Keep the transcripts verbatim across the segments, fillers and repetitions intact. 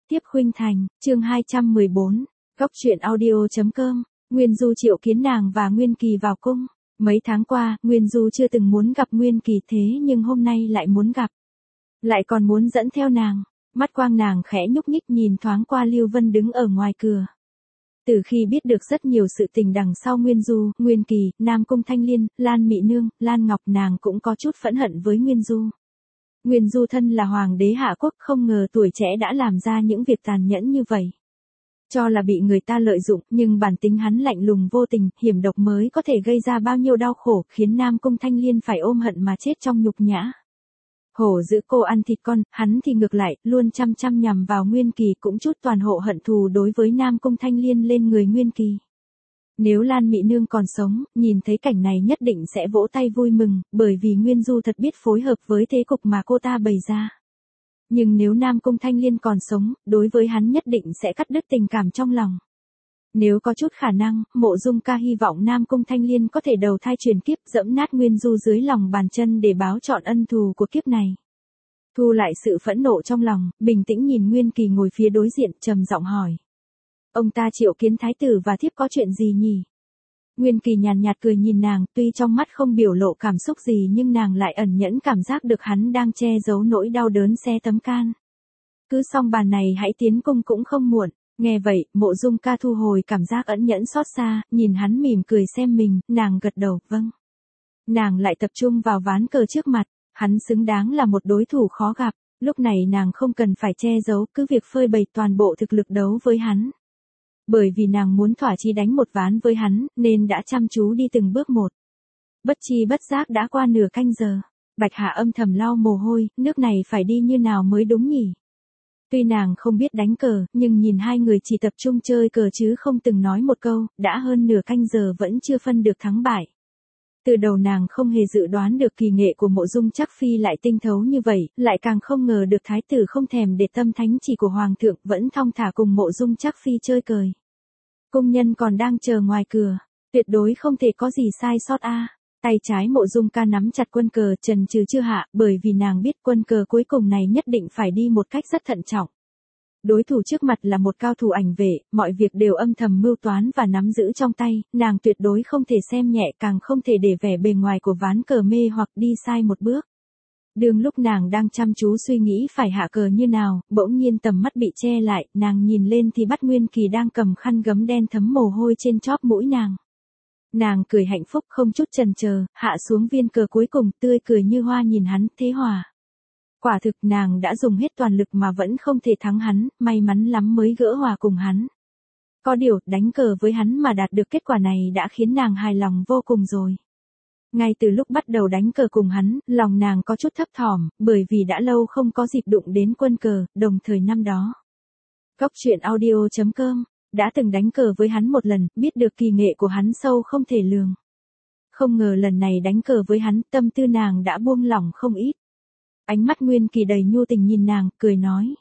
tiếp khuynh thành, chương hai trăm mười bốn, góc truyện audio.com, Nguyên Du triệu kiến nàng và Nguyên Kỳ vào cung. Mấy tháng qua, Nguyên Du chưa từng muốn gặp Nguyên Kỳ thế nhưng hôm nay lại muốn gặp. Lại còn muốn dẫn theo nàng. Mắt quang nàng khẽ nhúc nhích nhìn thoáng qua Lưu Vân đứng ở ngoài cửa. Từ khi biết được rất nhiều sự tình đằng sau Nguyên Du, Nguyên Kỳ, Nam Cung Thanh Liên, Lan Mị Nương, Lan Ngọc nàng cũng có chút phẫn hận với Nguyên Du. Nguyên Du thân là hoàng đế hạ quốc không ngờ tuổi trẻ đã làm ra những việc tàn nhẫn như vậy. Cho là bị người ta lợi dụng nhưng bản tính hắn lạnh lùng vô tình, hiểm độc mới có thể gây ra bao nhiêu đau khổ khiến Nam Cung Thanh Liên phải ôm hận mà chết trong nhục nhã. Hổ giữ cô ăn thịt con, hắn thì ngược lại, luôn chăm chăm nhằm vào Nguyên Kỳ cũng chút toàn hộ hận thù đối với Nam Cung Thanh Liên lên người Nguyên Kỳ. Nếu Lan Mị Nương còn sống, nhìn thấy cảnh này nhất định sẽ vỗ tay vui mừng, bởi vì Nguyên Du thật biết phối hợp với thế cục mà cô ta bày ra. Nhưng nếu Nam Cung Thanh Liên còn sống, đối với hắn nhất định sẽ cắt đứt tình cảm trong lòng. Nếu có chút khả năng, Mộ Dung Ca hy vọng Nam Cung Thanh Liên có thể đầu thai truyền kiếp dẫm nát Nguyên Du dưới lòng bàn chân để báo trọn ân thù của kiếp này. Thu lại sự phẫn nộ trong lòng, bình tĩnh nhìn Nguyên Kỳ ngồi phía đối diện trầm giọng hỏi. Ông ta triệu kiến thái tử và thiếp có chuyện gì nhỉ? Nguyên Kỳ nhàn nhạt cười nhìn nàng, tuy trong mắt không biểu lộ cảm xúc gì nhưng nàng lại ẩn nhẫn cảm giác được hắn đang che giấu nỗi đau đớn xé tấm can. Cứ xong bàn này hãy tiến cung cũng không muộn. Nghe vậy, Mộ Dung Ca thu hồi cảm giác ẩn nhẫn xót xa, nhìn hắn mỉm cười xem mình, nàng gật đầu, vâng. Nàng lại tập trung vào ván cờ trước mặt, hắn xứng đáng là một đối thủ khó gặp, lúc này nàng không cần phải che giấu, cứ việc phơi bày toàn bộ thực lực đấu với hắn. Bởi vì nàng muốn thỏa chí đánh một ván với hắn, nên đã chăm chú đi từng bước một. Bất chi bất giác đã qua nửa canh giờ, Bạch Hà âm thầm lau mồ hôi, nước này phải đi như nào mới đúng nhỉ? Tuy nàng không biết đánh cờ, nhưng nhìn hai người chỉ tập trung chơi cờ chứ không từng nói một câu, đã hơn nửa canh giờ vẫn chưa phân được thắng bại. Từ đầu nàng không hề dự đoán được kỳ nghệ của Mộ Dung Trác Phi lại tinh thấu như vậy, lại càng không ngờ được thái tử không thèm để tâm thánh chỉ của hoàng thượng vẫn thong thả cùng Mộ Dung Trác Phi chơi cờ. Cung nhân còn đang chờ ngoài cửa, tuyệt đối không thể có gì sai sót a. À. Tay trái Mộ Dung Ca nắm chặt quân cờ trần trừ chưa hạ, bởi vì nàng biết quân cờ cuối cùng này nhất định phải đi một cách rất thận trọng. Đối thủ trước mặt là một cao thủ ảnh vệ, mọi việc đều âm thầm mưu toán và nắm giữ trong tay, nàng tuyệt đối không thể xem nhẹ càng không thể để vẻ bề ngoài của ván cờ mê hoặc đi sai một bước. Đương lúc nàng đang chăm chú suy nghĩ phải hạ cờ như nào, bỗng nhiên tầm mắt bị che lại, nàng nhìn lên thì bắt Nguyên Kỳ đang cầm khăn gấm đen thấm mồ hôi trên chóp mũi nàng. Nàng cười hạnh phúc không chút chần chờ, hạ xuống viên cờ cuối cùng tươi cười như hoa nhìn hắn, thế hòa. Quả thực nàng đã dùng hết toàn lực mà vẫn không thể thắng hắn, may mắn lắm mới gỡ hòa cùng hắn. Có điều, đánh cờ với hắn mà đạt được kết quả này đã khiến nàng hài lòng vô cùng rồi. Ngay từ lúc bắt đầu đánh cờ cùng hắn, lòng nàng có chút thấp thỏm, bởi vì đã lâu không có dịp đụng đến quân cờ, đồng thời năm đó. Góc truyện audio.com đã từng đánh cờ với hắn một lần, biết được kỳ nghệ của hắn sâu không thể lường. Không ngờ lần này đánh cờ với hắn, tâm tư nàng đã buông lỏng không ít. Ánh mắt Nguyên Kỳ đầy nhu tình nhìn nàng, cười nói.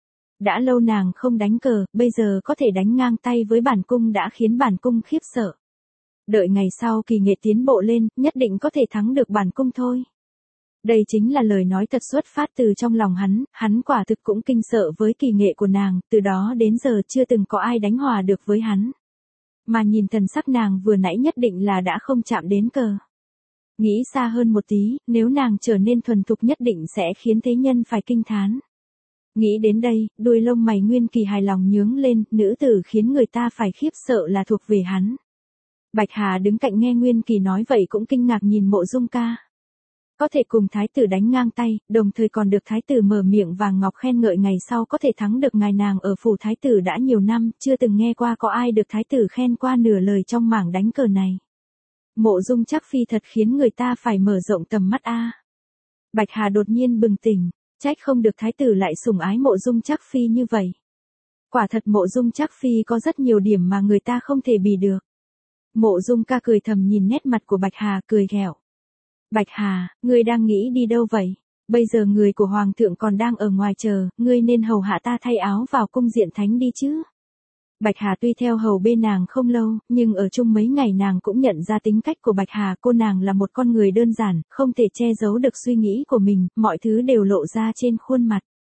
Đã lâu nàng không đánh cờ, bây giờ có thể đánh ngang tay với bản cung đã khiến bản cung khiếp sợ. Đợi ngày sau kỳ nghệ tiến bộ lên, nhất định có thể thắng được bản cung thôi. Đây chính là lời nói thật xuất phát từ trong lòng hắn, hắn quả thực cũng kinh sợ với kỳ nghệ của nàng, từ đó đến giờ chưa từng có ai đánh hòa được với hắn. Mà nhìn thần sắc nàng vừa nãy nhất định là đã không chạm đến cờ. Nghĩ xa hơn một tí, nếu nàng trở nên thuần thục nhất định sẽ khiến thế nhân phải kinh thán. Nghĩ đến đây, đuôi lông mày Nguyên Kỳ hài lòng nhướng lên, nữ tử khiến người ta phải khiếp sợ là thuộc về hắn. Bạch Hà đứng cạnh nghe Nguyên Kỳ nói vậy cũng kinh ngạc nhìn Mộ Dung Ca. Có thể cùng thái tử đánh ngang tay, đồng thời còn được thái tử mở miệng vàng ngọc khen ngợi ngày sau có thể thắng được ngài nàng ở phủ thái tử đã nhiều năm, chưa từng nghe qua có ai được thái tử khen qua nửa lời trong mảng đánh cờ này. Mộ Dung Trác Phi thật khiến người ta phải mở rộng tầm mắt a. À. Bạch Hà đột nhiên bừng tỉnh, trách không được thái tử lại sủng ái Mộ Dung Trác Phi như vậy. Quả thật Mộ Dung Trác Phi có rất nhiều điểm mà người ta không thể bì được. Mộ Dung Ca cười thầm nhìn nét mặt của Bạch Hà cười ghẹo. Bạch Hà, ngươi đang nghĩ đi đâu vậy? Bây giờ người của Hoàng thượng còn đang ở ngoài chờ, ngươi nên hầu hạ ta thay áo vào cung diện thánh đi chứ. Bạch Hà tuy theo hầu bên nàng không lâu, nhưng ở chung mấy ngày nàng cũng nhận ra tính cách của Bạch Hà, cô nàng là một con người đơn giản, không thể che giấu được suy nghĩ của mình, mọi thứ đều lộ ra trên khuôn mặt.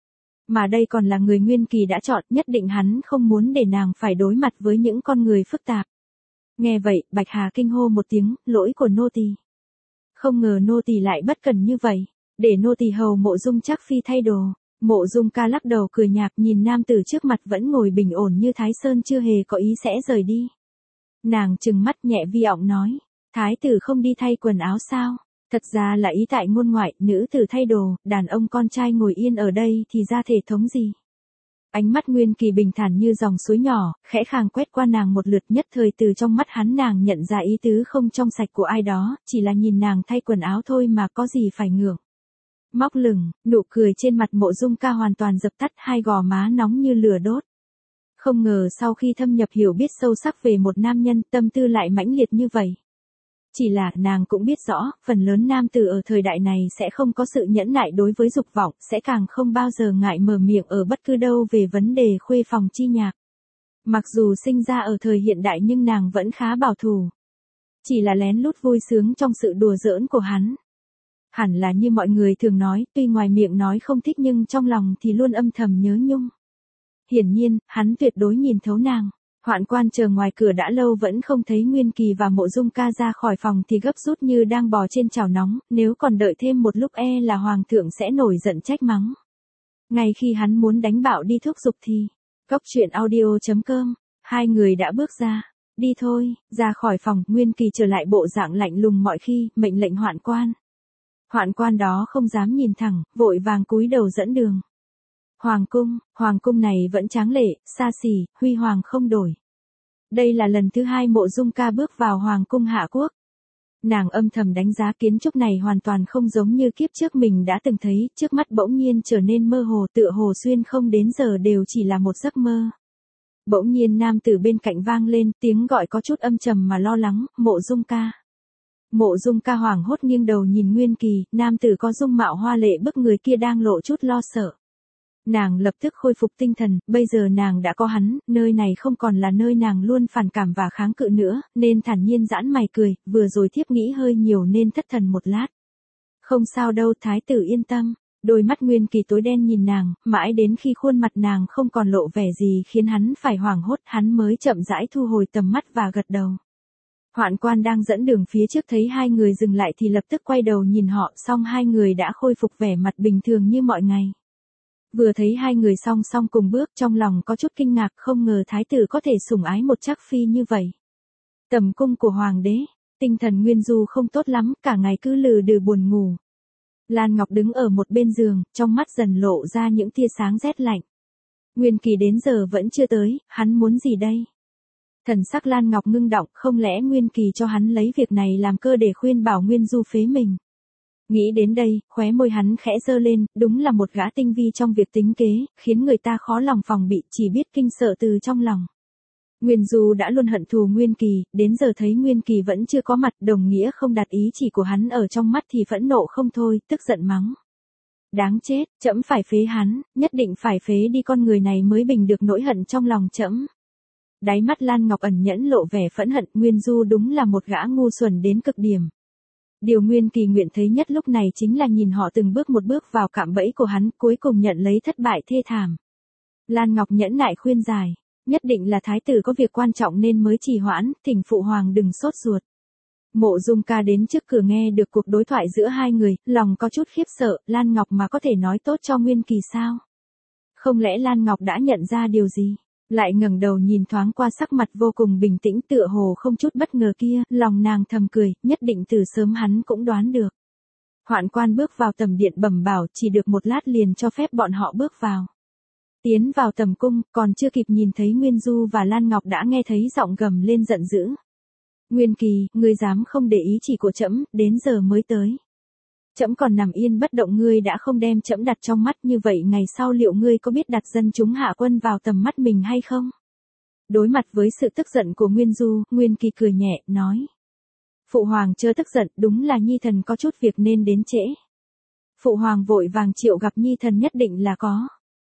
Mà đây còn là người Nguyên Kỳ đã chọn, nhất định hắn không muốn để nàng phải đối mặt với những con người phức tạp. Nghe vậy, Bạch Hà kinh hô một tiếng, lỗi của nô tỳ. Không ngờ nô tỳ lại bất cần như vậy, để nô tỳ hầu Mộ Dung Trác phi thay đồ. Mộ Dung Ca lắc đầu cười nhạt, nhìn nam tử trước mặt vẫn ngồi bình ổn như Thái Sơn chưa hề có ý sẽ rời đi. Nàng trừng mắt nhẹ vi ọng nói, thái tử không đi thay quần áo sao? Thật ra là ý tại ngôn ngoại, nữ tử thay đồ, đàn ông con trai ngồi yên ở đây thì ra thể thống gì? Ánh mắt Nguyên Kỳ bình thản như dòng suối nhỏ, khẽ khàng quét qua nàng một lượt, nhất thời từ trong mắt hắn nàng nhận ra ý tứ không trong sạch của ai đó, chỉ là nhìn nàng thay quần áo thôi mà có gì phải ngượng. Móc lửng, nụ cười trên mặt Mộ Dung Ca hoàn toàn dập tắt, hai gò má nóng như lửa đốt. Không ngờ sau khi thâm nhập hiểu biết sâu sắc về một nam nhân, tâm tư lại mãnh liệt như vậy. Chỉ là nàng cũng biết rõ, phần lớn nam tử ở thời đại này sẽ không có sự nhẫn nại đối với dục vọng, sẽ càng không bao giờ ngại mở miệng ở bất cứ đâu về vấn đề khuê phòng chi nhạc. Mặc dù sinh ra ở thời hiện đại nhưng nàng vẫn khá bảo thủ. Chỉ là lén lút vui sướng trong sự đùa giỡn của hắn. Hẳn là như mọi người thường nói, tuy ngoài miệng nói không thích nhưng trong lòng thì luôn âm thầm nhớ nhung. Hiển nhiên, hắn tuyệt đối nhìn thấu nàng. Hoạn quan chờ ngoài cửa đã lâu vẫn không thấy Nguyên Kỳ và Mộ Dung Ca ra khỏi phòng thì gấp rút như đang bò trên chảo nóng, nếu còn đợi thêm một lúc e là hoàng thượng sẽ nổi giận trách mắng. Ngay khi hắn muốn đánh bạo đi thúc giục thì, Cốc truyện audio chấm com, hai người đã bước ra. Đi thôi, ra khỏi phòng, Nguyên Kỳ trở lại bộ dạng lạnh lùng mọi khi, mệnh lệnh hoạn quan. Hoạn quan đó không dám nhìn thẳng, vội vàng cúi đầu dẫn đường. Hoàng cung, hoàng cung này vẫn tráng lệ, xa xỉ, huy hoàng không đổi. Đây là lần thứ hai Mộ Dung Ca bước vào hoàng cung Hạ Quốc. Nàng âm thầm đánh giá kiến trúc này hoàn toàn không giống như kiếp trước mình đã từng thấy, trước mắt bỗng nhiên trở nên mơ hồ, tựa hồ xuyên không đến giờ đều chỉ là một giấc mơ. Bỗng nhiên nam tử bên cạnh vang lên, tiếng gọi có chút âm trầm mà lo lắng, Mộ Dung Ca. Mộ Dung Ca hoảng hốt nghiêng đầu nhìn Nguyên Kỳ, nam tử có dung mạo hoa lệ bức người kia đang lộ chút lo sợ. Nàng lập tức khôi phục tinh thần, bây giờ nàng đã có hắn, nơi này không còn là nơi nàng luôn phản cảm và kháng cự nữa, nên thản nhiên giãn mày cười, vừa rồi thiếp nghĩ hơi nhiều nên thất thần một lát. Không sao đâu thái tử yên tâm, đôi mắt Nguyên Kỳ tối đen nhìn nàng, mãi đến khi khuôn mặt nàng không còn lộ vẻ gì khiến hắn phải hoảng hốt, hắn mới chậm rãi thu hồi tầm mắt và gật đầu. Hoạn quan đang dẫn đường phía trước thấy hai người dừng lại thì lập tức quay đầu nhìn họ, xong hai người đã khôi phục vẻ mặt bình thường như mọi ngày. Vừa thấy hai người song song cùng bước trong lòng có chút kinh ngạc, không ngờ thái tử có thể sủng ái một trác phi như vậy. Tầm cung của hoàng đế, tinh thần Nguyên Du không tốt lắm, cả ngày cứ lừ đừ buồn ngủ. Lan Ngọc đứng ở một bên giường, trong mắt dần lộ ra những tia sáng rét lạnh. Nguyên Kỳ đến giờ vẫn chưa tới, hắn muốn gì đây? Thần sắc Lan Ngọc ngưng động, không lẽ Nguyên Kỳ cho hắn lấy việc này làm cơ để khuyên bảo Nguyên Du phế mình. Nghĩ đến đây, khóe môi hắn khẽ giơ lên, đúng là một gã tinh vi trong việc tính kế, khiến người ta khó lòng phòng bị, chỉ biết kinh sợ từ trong lòng. Nguyên Du đã luôn hận thù Nguyên Kỳ, đến giờ thấy Nguyên Kỳ vẫn chưa có mặt, đồng nghĩa không đặt ý chỉ của hắn ở trong mắt thì phẫn nộ không thôi, tức giận mắng. Đáng chết, trẫm phải phế hắn, nhất định phải phế đi con người này mới bình được nỗi hận trong lòng trẫm. Đáy mắt Lan Ngọc ẩn nhẫn lộ vẻ phẫn hận, Nguyên Du đúng là một gã ngu xuẩn đến cực điểm. Điều Nguyên Kỳ nguyện thấy nhất lúc này chính là nhìn họ từng bước một bước vào cạm bẫy của hắn, cuối cùng nhận lấy thất bại thê thảm. Lan Ngọc nhẫn nại khuyên giải, nhất định là thái tử có việc quan trọng nên mới trì hoãn, thỉnh phụ hoàng đừng sốt ruột. Mộ Dung Ca đến trước cửa nghe được cuộc đối thoại giữa hai người, lòng có chút khiếp sợ, Lan Ngọc mà có thể nói tốt cho Nguyên Kỳ sao? Không lẽ Lan Ngọc đã nhận ra điều gì? Lại ngẩng đầu nhìn thoáng qua sắc mặt vô cùng bình tĩnh tựa hồ không chút bất ngờ kia, lòng nàng thầm cười, nhất định từ sớm hắn cũng đoán được. Hoạn quan bước vào tầm điện bẩm bảo, chỉ được một lát liền cho phép bọn họ bước vào. Tiến vào tầm cung, còn chưa kịp nhìn thấy Nguyên Du và Lan Ngọc đã nghe thấy giọng gầm lên giận dữ. Nguyên Kỳ, ngươi dám không để ý chỉ của trẫm, đến giờ mới tới. Trẫm còn nằm yên bất động, ngươi đã không đem trẫm đặt trong mắt, như vậy ngày sau liệu ngươi có biết đặt dân chúng hạ quân vào tầm mắt mình hay không? Đối mặt với sự tức giận của Nguyên Du, Nguyên Kỳ cười nhẹ, nói. Phụ hoàng chớ tức giận, đúng là nhi thần có chút việc nên đến trễ. Phụ hoàng vội vàng triệu gặp nhi thần nhất định là có.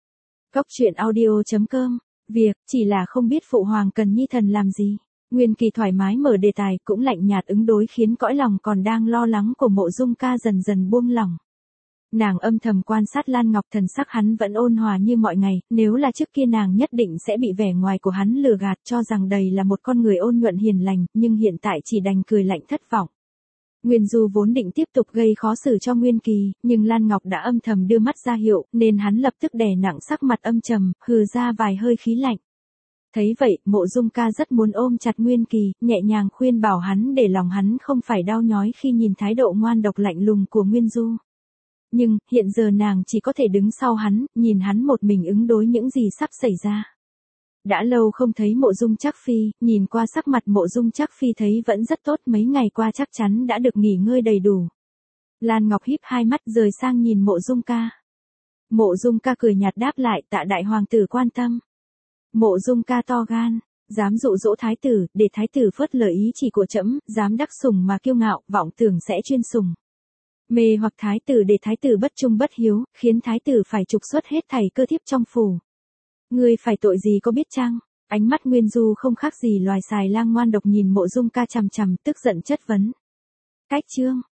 Cốc truyện audio chấm com, việc, chỉ là không biết phụ hoàng cần nhi thần làm gì. Nguyên Kỳ thoải mái mở đề tài, cũng lạnh nhạt ứng đối khiến cõi lòng còn đang lo lắng của Mộ Dung Ca dần dần buông lỏng. Nàng âm thầm quan sát Lan Ngọc, thần sắc hắn vẫn ôn hòa như mọi ngày, nếu là trước kia nàng nhất định sẽ bị vẻ ngoài của hắn lừa gạt cho rằng đầy là một con người ôn nhuận hiền lành, nhưng hiện tại chỉ đành cười lạnh thất vọng. Nguyên Du vốn định tiếp tục gây khó xử cho Nguyên Kỳ, nhưng Lan Ngọc đã âm thầm đưa mắt ra hiệu, nên hắn lập tức đè nặng sắc mặt âm trầm, hừ ra vài hơi khí lạnh. Thấy vậy, Mộ Dung Ca rất muốn ôm chặt Nguyên Kỳ, nhẹ nhàng khuyên bảo hắn để lòng hắn không phải đau nhói khi nhìn thái độ ngoan độc lạnh lùng của Nguyên Du. Nhưng, hiện giờ nàng chỉ có thể đứng sau hắn, nhìn hắn một mình ứng đối những gì sắp xảy ra. Đã lâu không thấy Mộ Dung Trác Phi, nhìn qua sắc mặt Mộ Dung Trác Phi thấy vẫn rất tốt, mấy ngày qua chắc chắn đã được nghỉ ngơi đầy đủ. Lan Ngọc híp hai mắt rời sang nhìn Mộ Dung Ca. Mộ Dung Ca cười nhạt đáp lại, tạ đại hoàng tử quan tâm. Mộ Dung Ca to gan, dám dụ dỗ thái tử, để thái tử phớt lờ ý chỉ của trẫm, dám đắc sủng mà kiêu ngạo, vọng tưởng sẽ chuyên sủng. Mê hoặc thái tử để thái tử bất trung bất hiếu, khiến thái tử phải trục xuất hết thảy cơ thiếp trong phủ. Ngươi phải tội gì có biết chăng? Ánh mắt Nguyên Du không khác gì loài xài lang ngoan độc nhìn Mộ Dung Ca chằm chằm, tức giận chất vấn. Cách chương